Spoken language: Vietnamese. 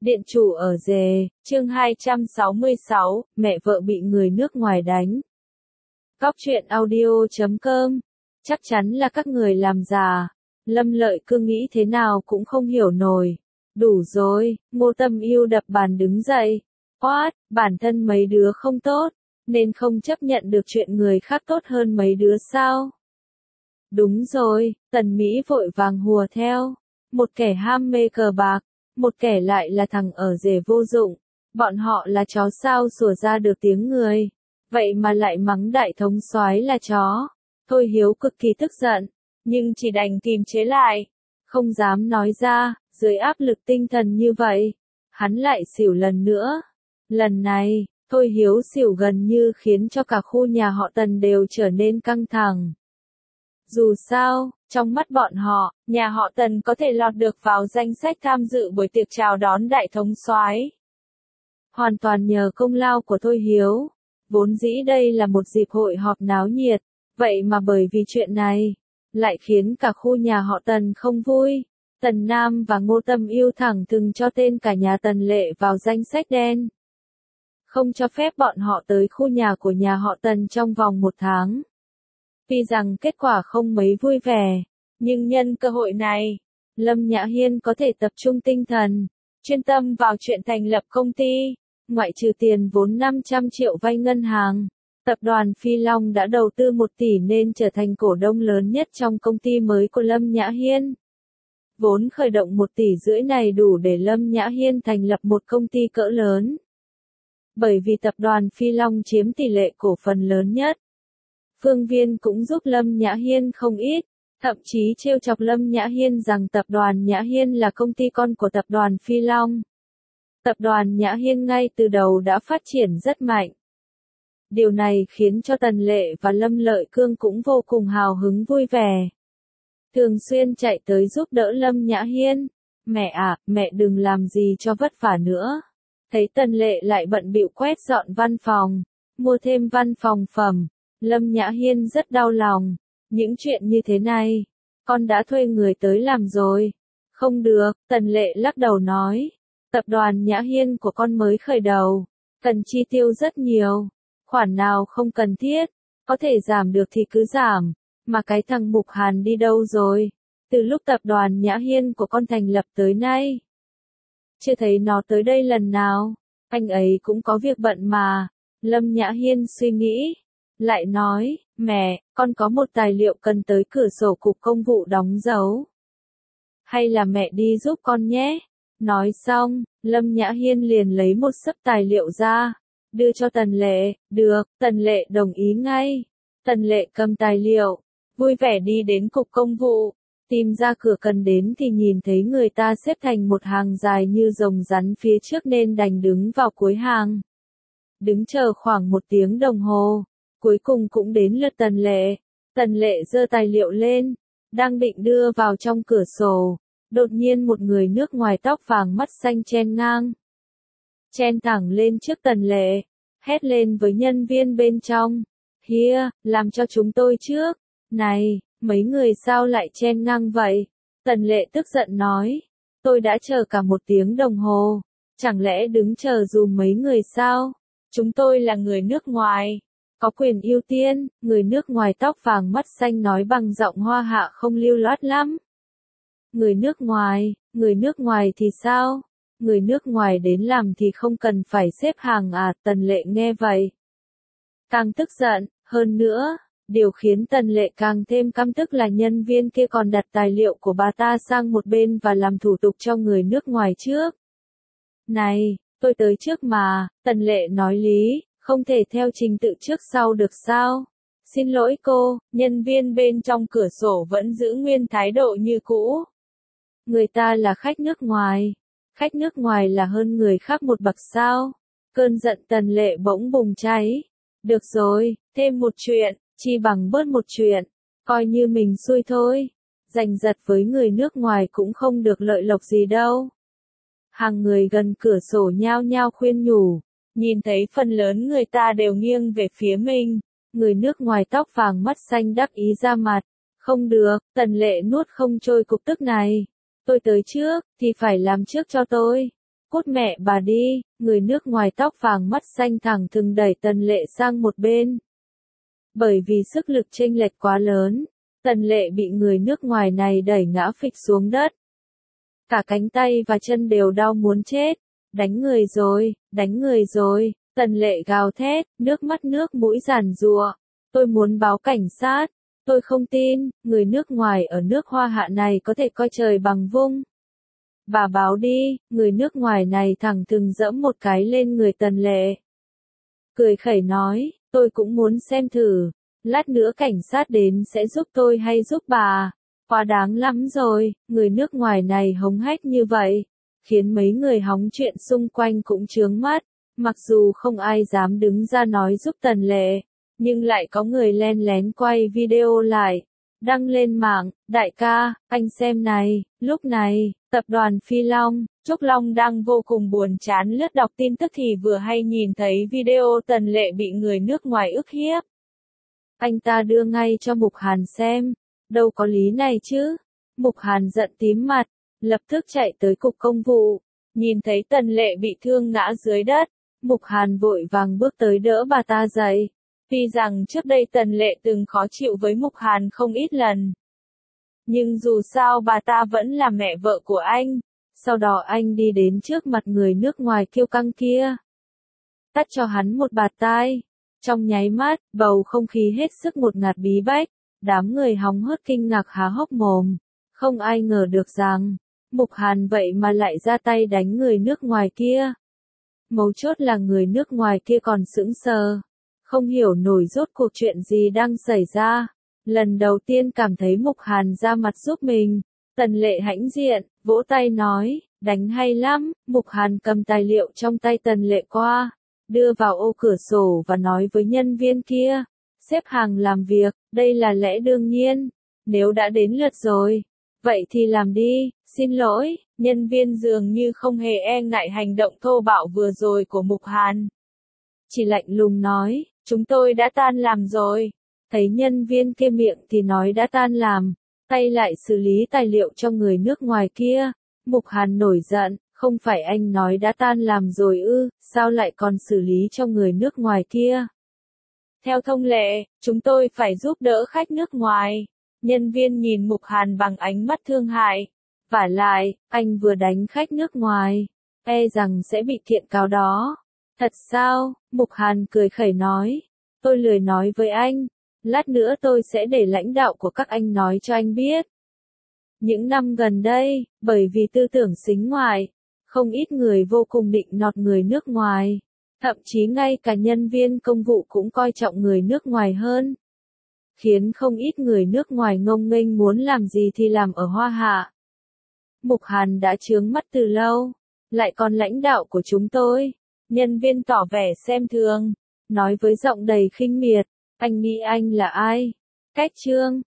Điện chủ ở Dề, chương 266, mẹ vợ bị người nước ngoài đánh. Góc truyện audio.com. Chắc chắn là các người làm già. Lâm Lợi Cương nghĩ thế nào cũng không hiểu nổi. Đủ rồi, Ngô Tâm Yêu đập bàn đứng dậy. What, bản thân mấy đứa không tốt, nên không chấp nhận được chuyện người khác tốt hơn mấy đứa sao? Đúng rồi, Tần Mỹ vội vàng hùa theo. Một kẻ ham mê cờ bạc, một kẻ lại là thằng ở Dề vô dụng. Bọn họ là chó sao sủa ra được tiếng người. Vậy mà lại mắng đại thống soái là chó. Thôi Hiếu cực kỳ tức giận, nhưng chỉ đành kìm chế lại. Không dám nói ra, dưới áp lực tinh thần như vậy. Hắn lại xỉu lần nữa. Lần này, Thôi Hiếu xỉu gần như khiến cho cả khu nhà họ Tần đều trở nên căng thẳng. Dù sao, trong mắt bọn họ, nhà họ Tần có thể lọt được vào danh sách tham dự buổi tiệc chào đón đại thống soái. Hoàn toàn nhờ công lao của Thôi Hiếu. Vốn dĩ đây là một dịp hội họp náo nhiệt, vậy mà bởi vì chuyện này, lại khiến cả khu nhà họ Tần không vui. Tần Nam và Ngô Tâm Yêu thẳng thừng cho tên cả nhà Tần Lệ vào danh sách đen. Không cho phép bọn họ tới khu nhà của nhà họ Tần trong vòng 1 tháng. Tuy rằng kết quả không mấy vui vẻ, nhưng nhân cơ hội này, Lâm Nhã Hiên có thể tập trung tinh thần, chuyên tâm vào chuyện thành lập công ty. Ngoại trừ tiền vốn 500 triệu vay ngân hàng, tập đoàn Phi Long đã đầu tư 1 tỷ nên trở thành cổ đông lớn nhất trong công ty mới của Lâm Nhã Hiên. Vốn khởi động 1,5 tỷ này đủ để Lâm Nhã Hiên thành lập một công ty cỡ lớn. Bởi vì tập đoàn Phi Long chiếm tỷ lệ cổ phần lớn nhất. Phương Viên cũng giúp Lâm Nhã Hiên không ít, thậm chí trêu chọc Lâm Nhã Hiên rằng tập đoàn Nhã Hiên là công ty con của tập đoàn Phi Long. Tập đoàn Nhã Hiên ngay từ đầu đã phát triển rất mạnh. Điều này khiến cho Tần Lệ và Lâm Lợi Cương cũng vô cùng hào hứng vui vẻ. Thường xuyên chạy tới giúp đỡ Lâm Nhã Hiên. Mẹ à, mẹ đừng làm gì cho vất vả nữa. Thấy Tần Lệ lại bận bịu quét dọn văn phòng, mua thêm văn phòng phẩm. Lâm Nhã Hiên rất đau lòng. Những chuyện như thế này, con đã thuê người tới làm rồi. Không được, Tần Lệ lắc đầu nói. Tập đoàn Nhã Hiên của con mới khởi đầu, cần chi tiêu rất nhiều. Khoản nào không cần thiết, có thể giảm được thì cứ giảm. Mà cái thằng Mục Hàn đi đâu rồi? Từ lúc tập đoàn Nhã Hiên của con thành lập tới nay, chưa thấy nó tới đây lần nào. Anh ấy cũng có việc bận mà. Lâm Nhã Hiên suy nghĩ, lại nói, mẹ, con có một tài liệu cần tới cửa sổ cục công vụ đóng dấu. Hay là mẹ đi giúp con nhé? Nói xong, Lâm Nhã Hiên liền lấy một xấp tài liệu ra, đưa cho Tần Lệ. Được, Tần Lệ đồng ý ngay. Tần Lệ cầm tài liệu, vui vẻ đi đến cục công vụ, tìm ra cửa cần đến thì nhìn thấy người ta xếp thành một hàng dài như rồng rắn phía trước nên đành đứng vào cuối hàng. Đứng chờ khoảng 1 tiếng đồng hồ, cuối cùng cũng đến lượt Tần Lệ. Tần Lệ giơ tài liệu lên, đang định đưa vào trong cửa sổ. Đột nhiên một người nước ngoài tóc vàng mắt xanh chen ngang. Chen thẳng lên trước Tần Lệ, hét lên với nhân viên bên trong. Hia, làm cho chúng tôi trước. Này, mấy người sao lại chen ngang vậy? Tần Lệ tức giận nói. Tôi đã chờ cả 1 tiếng đồng hồ. Chẳng lẽ đứng chờ dùm mấy người sao? Chúng tôi là người nước ngoài. Có quyền ưu tiên, người nước ngoài tóc vàng mắt xanh nói bằng giọng Hoa Hạ không lưu loát lắm. Người nước ngoài thì sao? Người nước ngoài đến làm thì không cần phải xếp hàng à? Tần Lệ nghe vậy, càng tức giận, hơn nữa, điều khiến Tần Lệ càng thêm căm tức là nhân viên kia còn đặt tài liệu của bà ta sang một bên và làm thủ tục cho người nước ngoài trước. Này, tôi tới trước mà, Tần Lệ nói lý, không thể theo trình tự trước sau được sao? Xin lỗi cô, nhân viên bên trong cửa sổ vẫn giữ nguyên thái độ như cũ. Người ta là khách nước ngoài là hơn người khác một bậc sao? Cơn giận Tần Lệ bỗng bùng cháy. Được rồi, thêm một chuyện, chi bằng bớt một chuyện, coi như mình xui thôi. Giành giật với người nước ngoài cũng không được lợi lộc gì đâu. Hàng người gần cửa sổ nhao nhao khuyên nhủ, nhìn thấy phần lớn người ta đều nghiêng về phía mình. Người nước ngoài tóc vàng mắt xanh đắc ý ra mặt. Không được, Tần Lệ nuốt không trôi cục tức này. Tôi tới trước, thì phải làm trước cho tôi. Cút mẹ bà đi, người nước ngoài tóc vàng mắt xanh thẳng thừng đẩy Tần Lệ sang một bên. Bởi vì sức lực chênh lệch quá lớn, Tần Lệ bị người nước ngoài này đẩy ngã phịch xuống đất. Cả cánh tay và chân đều đau muốn chết. Đánh người rồi, Tần Lệ gào thét, nước mắt nước mũi giàn giụa. Tôi muốn báo cảnh sát, tôi không tin, người nước ngoài ở nước Hoa Hạ này có thể coi trời bằng vung. Bà báo đi, người nước ngoài này thẳng thừng giẫm một cái lên người Tần Lệ. Cười khẩy nói, tôi cũng muốn xem thử, lát nữa cảnh sát đến sẽ giúp tôi hay giúp bà. Quá đáng lắm rồi, người nước ngoài này hống hách như vậy, khiến mấy người hóng chuyện xung quanh cũng chướng mắt. Mặc dù không ai dám đứng ra nói giúp Tần Lệ, nhưng lại có người len lén quay video lại, đăng lên mạng. Đại ca, anh xem này, lúc này, tập đoàn Phi Long, Trúc Long đang vô cùng buồn chán lướt đọc tin tức thì vừa hay nhìn thấy video Tần Lệ bị người nước ngoài ức hiếp. Anh ta đưa ngay cho Mục Hàn xem, đâu có lý này chứ. Mục Hàn giận tím mặt, lập tức chạy tới cục công vụ, nhìn thấy Tần Lệ bị thương ngã dưới đất, Mục Hàn vội vàng bước tới đỡ bà ta dậy. Tuy rằng trước đây Tần Lệ từng khó chịu với Mục Hàn không ít lần, nhưng dù sao bà ta vẫn là mẹ vợ của anh. Sau đó anh đi đến trước mặt người nước ngoài kiêu căng kia, tát cho hắn một bạt tai. Trong nháy mắt, bầu không khí hết sức ngột ngạt bí bách, đám người hóng hớt kinh ngạc há hốc mồm. Không ai ngờ được rằng, Mục Hàn vậy mà lại ra tay đánh người nước ngoài kia. Mấu chốt là người nước ngoài kia còn sững sờ, không hiểu nổi rốt cuộc chuyện gì đang xảy ra. Lần đầu tiên cảm thấy Mục Hàn ra mặt giúp mình, Tần Lệ hãnh diện, vỗ tay nói, đánh hay lắm. Mục Hàn cầm tài liệu trong tay Tần Lệ qua, đưa vào ô cửa sổ và nói với nhân viên kia, xếp hàng làm việc, đây là lẽ đương nhiên, nếu đã đến lượt rồi, vậy thì làm đi. Xin lỗi, nhân viên dường như không hề e ngại hành động thô bạo vừa rồi của Mục Hàn. Chỉ lạnh lùng nói, chúng tôi đã tan làm rồi. Thấy nhân viên kia miệng thì nói đã tan làm, tay lại xử lý tài liệu cho người nước ngoài kia. Mục Hàn nổi giận, không phải anh nói đã tan làm rồi ư, sao lại còn xử lý cho người nước ngoài kia? Theo thông lệ, chúng tôi phải giúp đỡ khách nước ngoài. Nhân viên nhìn Mục Hàn bằng ánh mắt thương hại. Vả lại, anh vừa đánh khách nước ngoài, e rằng sẽ bị kiện cáo đó. Thật sao? Mục Hàn cười khẩy nói. Tôi lười nói với anh, lát nữa tôi sẽ để lãnh đạo của các anh nói cho anh biết. Những năm gần đây, bởi vì tư tưởng sính ngoại, không ít người vô cùng định nọt người nước ngoài. Thậm chí ngay cả nhân viên công vụ cũng coi trọng người nước ngoài hơn. Khiến không ít người nước ngoài ngông nghênh muốn làm gì thì làm ở Hoa Hạ. Mục Hàn đã chướng mắt từ lâu, lại còn lãnh đạo của chúng tôi. Nhân viên tỏ vẻ xem thường, nói với giọng đầy khinh miệt, anh nghĩ anh là ai? Cách trương,